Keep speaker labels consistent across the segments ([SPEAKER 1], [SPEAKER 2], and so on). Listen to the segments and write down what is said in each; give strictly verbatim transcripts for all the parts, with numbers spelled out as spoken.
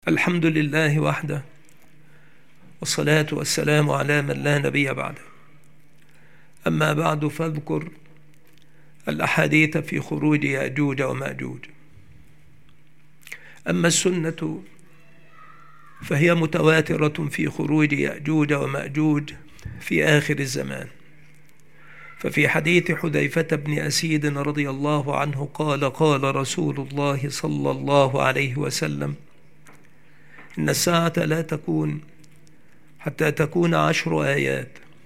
[SPEAKER 1] الحمد لله وحده، والصلاة والسلام على من لا نبي بعده. أما بعد، فاذكر الأحاديث في خروج يأجوج ومأجوج. أما السنة فهي متواترة في خروج يأجوج ومأجوج في آخر الزمان. ففي حديث حذيفة بن أسيد رضي الله عنه قال: قال رسول الله صلى الله عليه وسلم: إن الساعة لا تكون حتى تكون عشر آيات: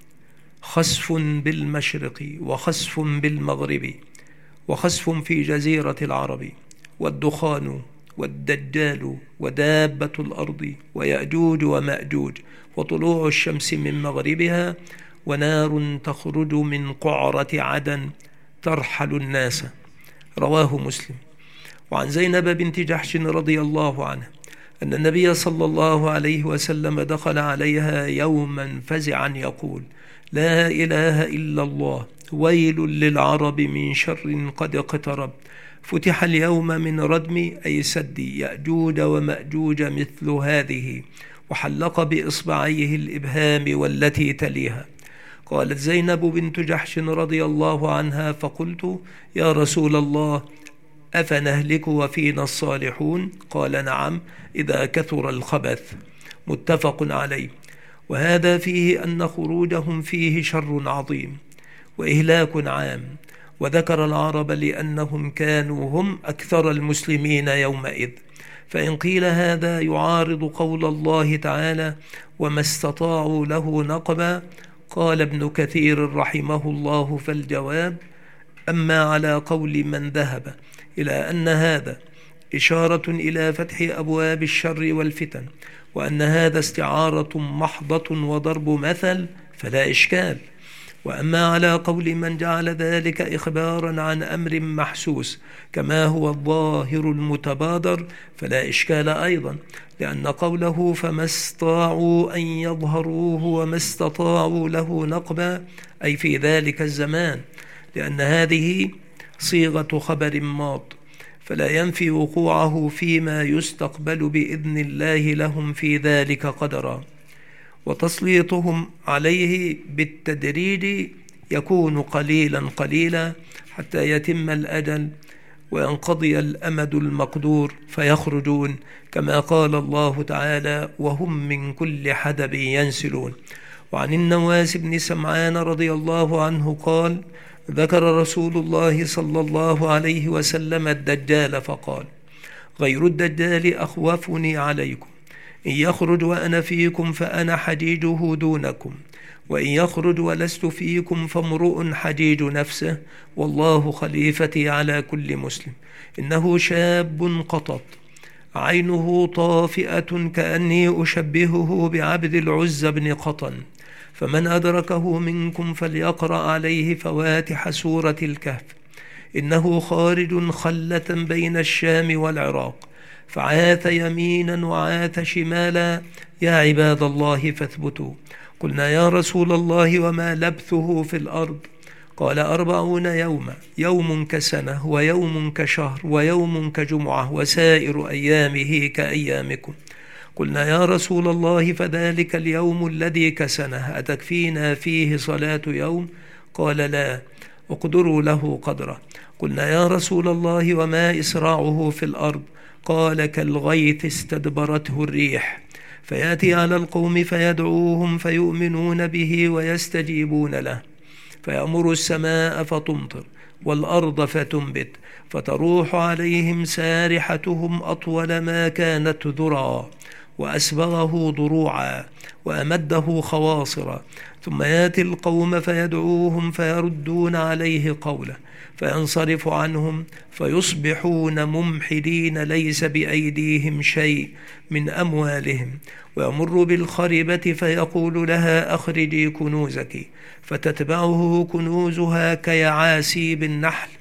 [SPEAKER 1] خسف بالمشرق، وخسف بالمغرب، وخسف في جزيرة العرب، والدخان، والدجال، ودابة الأرض، ويأجوج ومأجوج، وطلوع الشمس من مغربها، ونار تخرج من قعرة عدن ترحل الناس. رواه مسلم. وعن زينب بنت جحش رضي الله عنها أن النبي صلى الله عليه وسلم دخل عليها يوما فزعا يقول: لا إله إلا الله، ويل للعرب من شر قد اقترب، فتح اليوم من ردم أي سد يأجوج ومأجوج مثل هذه، وحلق بإصبعيه الإبهام والتي تليها. قالت زينب بنت جحش رضي الله عنها: فقلت: يا رسول الله، أفنهلك وفينا الصالحون؟ قال: نعم، إذا كثر الخبث. متفق عليه. وهذا فيه أن خروجهم فيه شر عظيم وإهلاك عام. وذكر العرب لأنهم كانوا هم أكثر المسلمين يومئذ. فإن قيل هذا يعارض قول الله تعالى: وما استطاعوا له نقبا. قال ابن كثير رحمه الله: فالجواب: أما على قول من ذهب إلى أن هذا إشارة إلى فتح أبواب الشر والفتن، وأن هذا استعارة محضة وضرب مثل، فلا إشكال. وأما على قول من جعل ذلك إخبارا عن أمر محسوس كما هو الظاهر المتبادر، فلا إشكال أيضا، لأن قوله فما استطاعوا أن يظهروه وما استطاعوا له نقبا أي في ذلك الزمان، لأن هذه صيغة خبر ماض، فلا ينفي وقوعه فيما يستقبل بإذن الله لهم في ذلك قدرا. وتسليطهم عليه بالتدريج يكون قليلا قليلا حتى يتم الأجل وينقضي الأمد المقدور فيخرجون، كما قال الله تعالى: وهم من كل حدب ينسلون. وعن النواس بن سمعان رضي الله عنه قال: ذكر رسول الله صلى الله عليه وسلم الدجال فقال: غير الدجال أخوفني عليكم، إن يخرج وأنا فيكم فأنا حجيجه دونكم، وإن يخرج ولست فيكم فامرؤ حجيج نفسه، والله خليفتي على كل مسلم. إنه شاب قطط، عينه طافئة كأني أشبهه بعبد العزى بن قطن، فمن أدركه منكم فليقرأ عليه فواتح سورة الكهف. إنه خارج خلة بين الشام والعراق، فعاث يمينا وعاث شمالا، يا عباد الله فاثبتوا. قلنا: يا رسول الله، وما لبثه في الأرض؟ قال: أربعون يوما، يوم كسنة، ويوم كشهر، ويوم كجمعة، وسائر أيامه كأيامكم. قلنا: يا رسول الله، فذلك اليوم الذي كسنه أتكفينا فيه صلاة يوم؟ قال: لا، اقدروا له قدره. قلنا: يا رسول الله، وما إسراعه في الأرض؟ قال: كالغيث استدبرته الريح، فيأتي على القوم فيدعوهم فيؤمنون به ويستجيبون له، فيأمر السماء فتمطر والأرض فتنبت، فتروح عليهم سارحتهم أطول ما كانت ذرعا، وأسبغه ضروعا، وأمده خواصرا، ثم يأتي القوم فيدعوهم فيردون عليه قوله، فينصرف عنهم فيصبحون ممحلين ليس بأيديهم شيء من أموالهم، ويمر بالخربة فيقول لها: أخرجي كنوزك، فتتبعه كنوزها كيعاسيب النحل،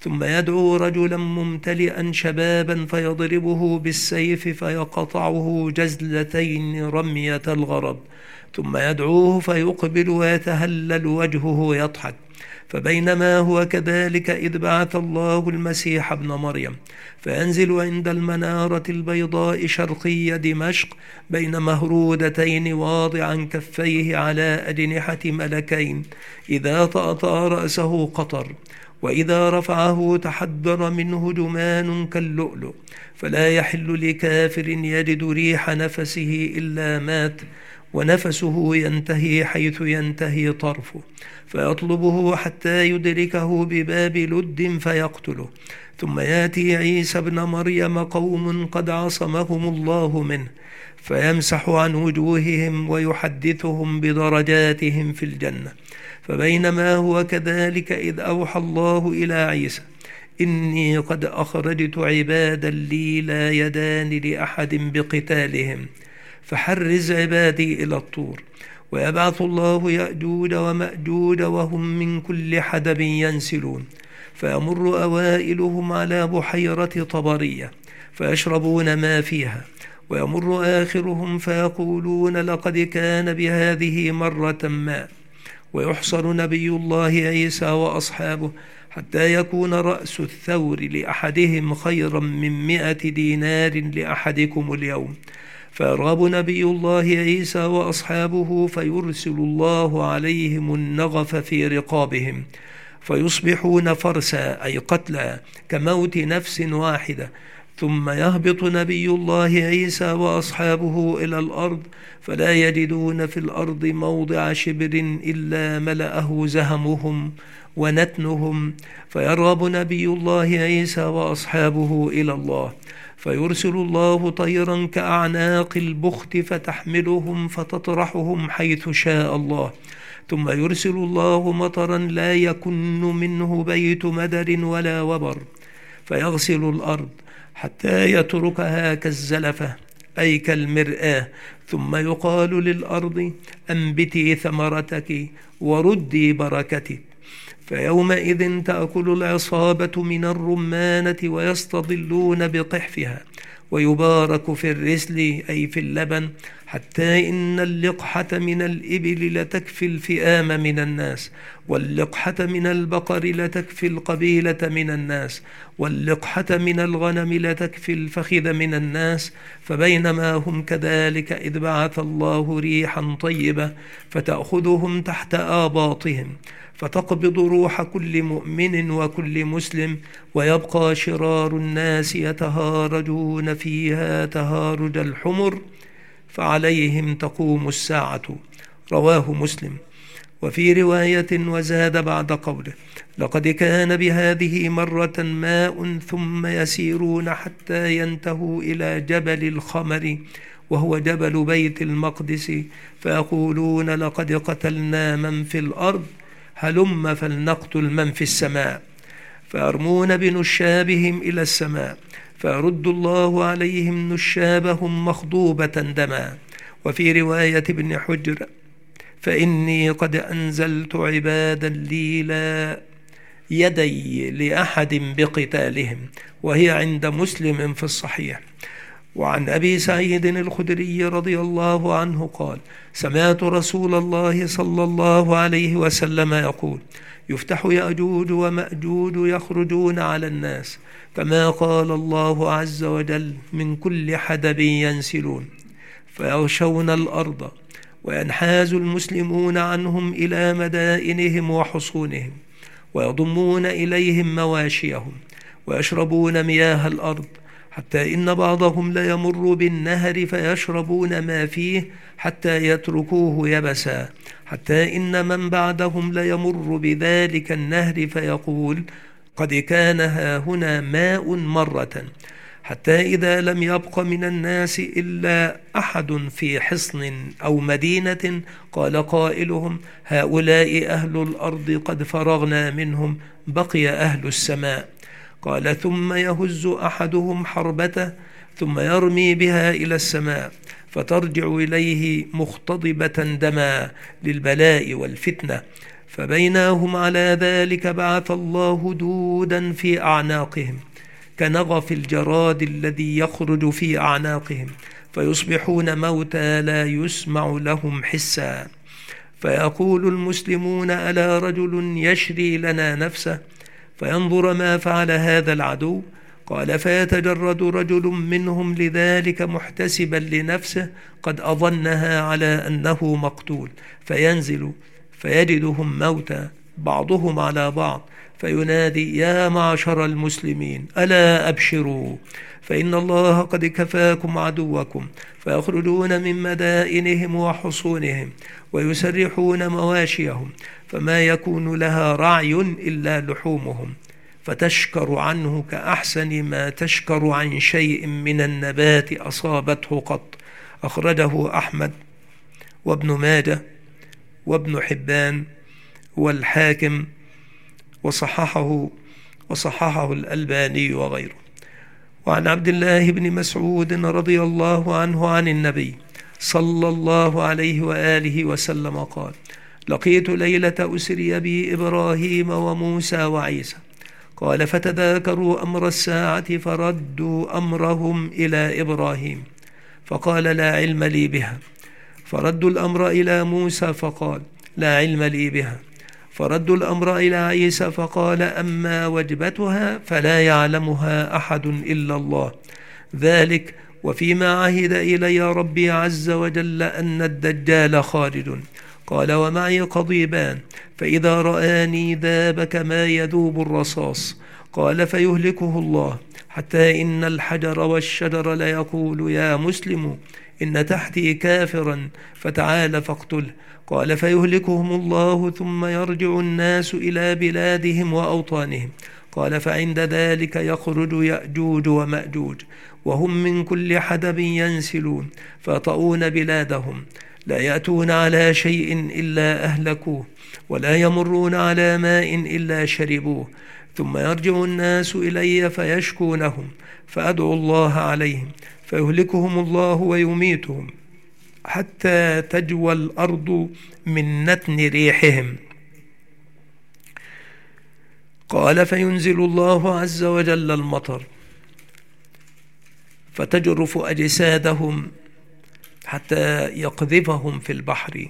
[SPEAKER 1] ثم يدعو رجلا ممتلئا شبابا فيضربه بالسيف فيقطعه جزلتين رمية الغرض، ثم يدعوه فيقبل ويتهلل وجهه يضحك. فبينما هو كذلك إذ بعث الله المسيح ابن مريم فينزل عند المنارة البيضاء شرقي دمشق بين مهرودتين واضعا كفيه على أجنحة ملكين، إذا طأطأ رأسه قطر، وإذا رفعه تحدر منه جمان كاللؤلؤ، فلا يحل لكافر يجد ريح نفسه إلا مات، ونفسه ينتهي حيث ينتهي طرفه، فيطلبه حتى يدركه بباب لد فيقتله. ثم يأتي عيسى ابن مريم قوم قد عصمهم الله منه، فيمسح عن وجوههم ويحدثهم بدرجاتهم في الجنة. فبينما هو كذلك إذ أوحى الله إلى عيسى: إني قد أخرجت عبادا لي لا يدان لأحد بقتالهم، فحرز عبادي إلى الطور. ويبعث الله يأجوج ومأجوج وهم من كل حدب ينسلون، فيمر أوائلهم على بحيرة طبرية فيشربون ما فيها، ويمر آخرهم فيقولون لقد كان بهذه مرة ما. ويحصر نبي الله عيسى وأصحابه حتى يكون رأس الثور لأحدهم خيرا من مئة دينار لأحدكم اليوم. فيرغب نبي الله عيسى وأصحابه فيرسل الله عليهم النغف في رقابهم، فيصبحون فرسا أي قتلى كموت نفس واحدة. ثم يهبط نبي الله عيسى وأصحابه إلى الأرض، فلا يجدون في الأرض موضع شبر إلا ملأه زهمهم ونتنهم. فيرغب نبي الله عيسى وأصحابه إلى الله، فيرسل الله طيرا كأعناق البخت فتحملهم فتطرحهم حيث شاء الله. ثم يرسل الله مطرا لا يكن منه بيت مدر ولا وبر، فيغسل الأرض حتى يتركها كالزلفة أي كالمرآة. ثم يقال للأرض: أنبتي ثمرتك وردي بركتك. فيومئذ تأكل العصابة من الرمانة ويستظلون بقحفها، ويبارك في الرسل أي في اللبن، حتى إن اللقحة من الإبل لتكفي الفئام من الناس، واللقحة من البقر لتكفي القبيلة من الناس، واللقحة من الغنم لتكفي الفخذ من الناس. فبينما هم كذلك إذ بعث الله ريحا طيبة فتأخذهم تحت آباطهم، فتقبض روح كل مؤمن وكل مسلم، ويبقى شرار الناس يتهارجون فيها تهارج الحمر، فعليهم تقوم الساعة. رواه مسلم. وفي رواية: وزاد بعد قوله: لقد كان بهذه مرة ماء ثم يسيرون حتى ينتهوا إلى جبل الخمر وهو جبل بيت المقدس، فيقولون: لقد قتلنا من في الأرض، هلم فلنقتل من في السماء. فيرمون بنشابهم إلى السماء، فيرد الله عليهم نشابهم مخضوبة دما. وفي رواية ابن حجر: فإني قد أنزلت عبادا لي لا يدي لأحد بقتالهم، وهي عند مسلم في الصحيح. وعن أبي سعيد الخدري رضي الله عنه قال: سمعت رسول الله صلى الله عليه وسلم يقول: يفتح يأجوج ومأجوج يخرجون على الناس، كما قال الله عز وجل: من كل حدب ينسلون، فيغشون الأرض، وينحاز المسلمون عنهم إلى مدائنهم وحصونهم، ويضمون إليهم مواشيهم، ويشربون مياه الأرض، حتى إن بعضهم ليمر بالنهر فيشربون ما فيه حتى يتركوه يبسا، حتى إن من بعدهم ليمر بذلك النهر فيقول: قد كان هاهنا ماء مرة، حتى إذا لم يبق من الناس إلا أحد في حصن أو مدينة قال قائلهم: هؤلاء أهل الأرض قد فرغنا منهم، بقي أهل السماء. قال: ثم يهز أحدهم حربته ثم يرمي بها إلى السماء، فترجع إليه مختضبة دما للبلاء والفتنة، فبينهم على ذلك بعث الله دودا في أعناقهم كنغف الجراد الذي يخرج في أعناقهم، فيصبحون موتى لا يسمع لهم حسا. فيقول المسلمون: ألا رجل يشري لنا نفسه؟ فينظر ما فعل هذا العدو. قال: فيتجرد رجل منهم لذلك محتسبا لنفسه قد أظنها على أنه مقتول، فينزل فيجدهم موتى بعضهم على بعض، فينادي: يا معشر المسلمين، ألا أبشروا، فإن الله قد كفاكم عدوكم. فيخرجون من مدائنهم وحصونهم ويسرحون مواشيهم، فما يكون لها رعي إلا لحومهم، فتشكر عنه كأحسن ما تشكر عن شيء من النبات أصابته قط. أخرجه أحمد وابن ماجه وابن حبان والحاكم وصححه وصححه الألباني وغيره. وعن عبد الله بن مسعود رضي الله عنه عن النبي صلى الله عليه وآله وسلم قال: لقيت ليلة أسري بي إبراهيم وموسى وعيسى، قال: فتذاكروا أمر الساعة فردوا أمرهم إلى إبراهيم فقال: لا علم لي بها. فردوا الأمر إلى موسى فقال: لا علم لي بها. فردوا الأمر إلى عيسى فقال: أما وجبتها فلا يعلمها أحد إلا الله، ذلك وفيما عهد إلي ربي عز وجل أن الدجال خارج. قال: ومعي قضيبان، فإذا رآني ذاب كما يذوب الرصاص. قال: فيهلكه الله، حتى إن الحجر والشجر ليقول: يا مسلم، إن تحتي كافرا فتعال فاقتله. قال: فيهلكهم الله، ثم يرجع الناس إلى بلادهم وأوطانهم. قال: فعند ذلك يخرج يأجوج ومأجوج، وهم من كل حدب ينسلون، فيطؤون بلادهم، لا يأتون على شيء إلا أهلكوه، ولا يمرون على ماء إلا شربوه. ثم يرجع الناس إلي فيشكونهم، فأدعو الله عليهم، فيهلكهم الله ويميتهم، حتى تجوى الأرض من نتن ريحهم. قال: فينزل الله عز وجل المطر، فتجرف أجسادهم حتى يقذفهم في البحر.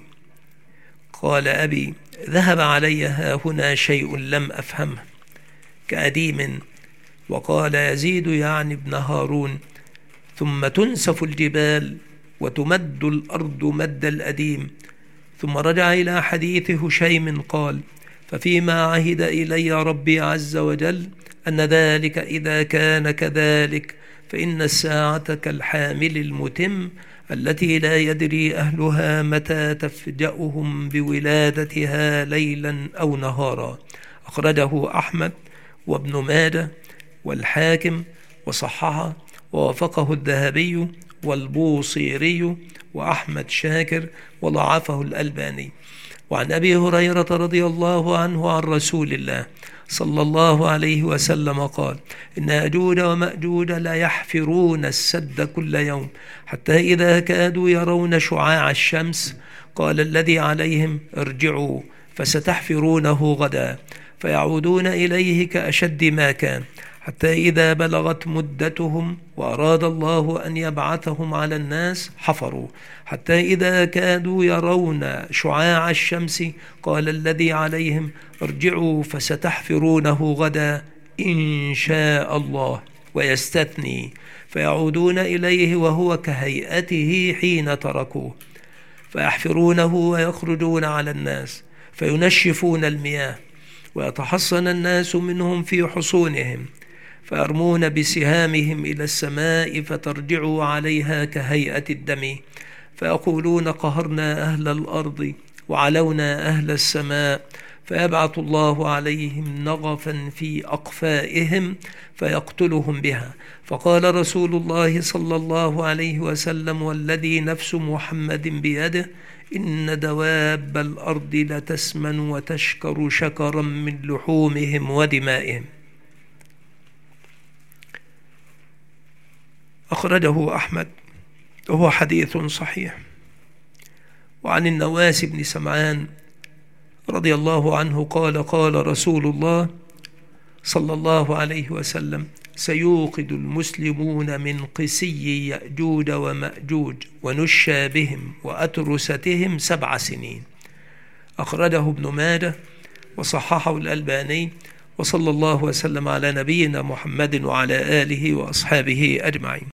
[SPEAKER 1] قال أبي: ذهب علي ها هنا شيء لم أفهمه كأديم. وقال يزيد يعني ابن هارون: ثم تنسف الجبال وتمد الأرض مد الأديم. ثم رجع إلى حديث هشيم قال: ففيما عهد إلي ربي عز وجل أن ذلك إذا كان كذلك فإن الساعة كالحامل المتم التي لا يدري أهلها متى تفجأهم بولادتها ليلا أو نهارا. أخرجه أحمد وابن ماجه والحاكم وصححه ووافقه الذهبي والبوصيري وأحمد شاكر وضعفه الألباني. وعن أبي هريرة رضي الله عنه عن رسول الله صلى الله عليه وسلم قال: إن يأجوج ومأجوج لا يحفرون السد كل يوم، حتى إذا كادوا يرون شعاع الشمس قال الذي عليهم: ارجعوا فستحفرونه غدا، فيعودون إليه كأشد ما كان، حتى إذا بلغت مدتهم وأراد الله أن يبعثهم على الناس حفروا، حتى إذا كادوا يرون شعاع الشمس قال الذي عليهم: ارجعوا فستحفرونه غدا إن شاء الله، ويستثني، فيعودون إليه وهو كهيئته حين تركوه، فيحفرونه ويخرجون على الناس فينشفون المياه، ويتحصن الناس منهم في حصونهم، فيرمون بسهامهم إلى السماء فترجع عليها كهيئة الدم، فيقولون: قهرنا أهل الأرض وعلونا أهل السماء، فيبعث الله عليهم نغفا في أقفائهم فيقتلهم بها. فقال رسول الله صلى الله عليه وسلم: والذي نفس محمد بيده إن دواب الأرض لتسمن وتشكر شكرا من لحومهم ودمائهم. أخرجه أحمد وهو حديث صحيح. وعن النواس بن سمعان رضي الله عنه قال قال رسول الله صلى الله عليه وسلم: سيوقد المسلمون من قسي يأجوج ومأجوج ونشى بهم وأترستهم سبع سنين. أخرجه ابن ماجه وصححه الألباني، وصلى الله وسلم على نبينا محمد وعلى آله وأصحابه أجمعين.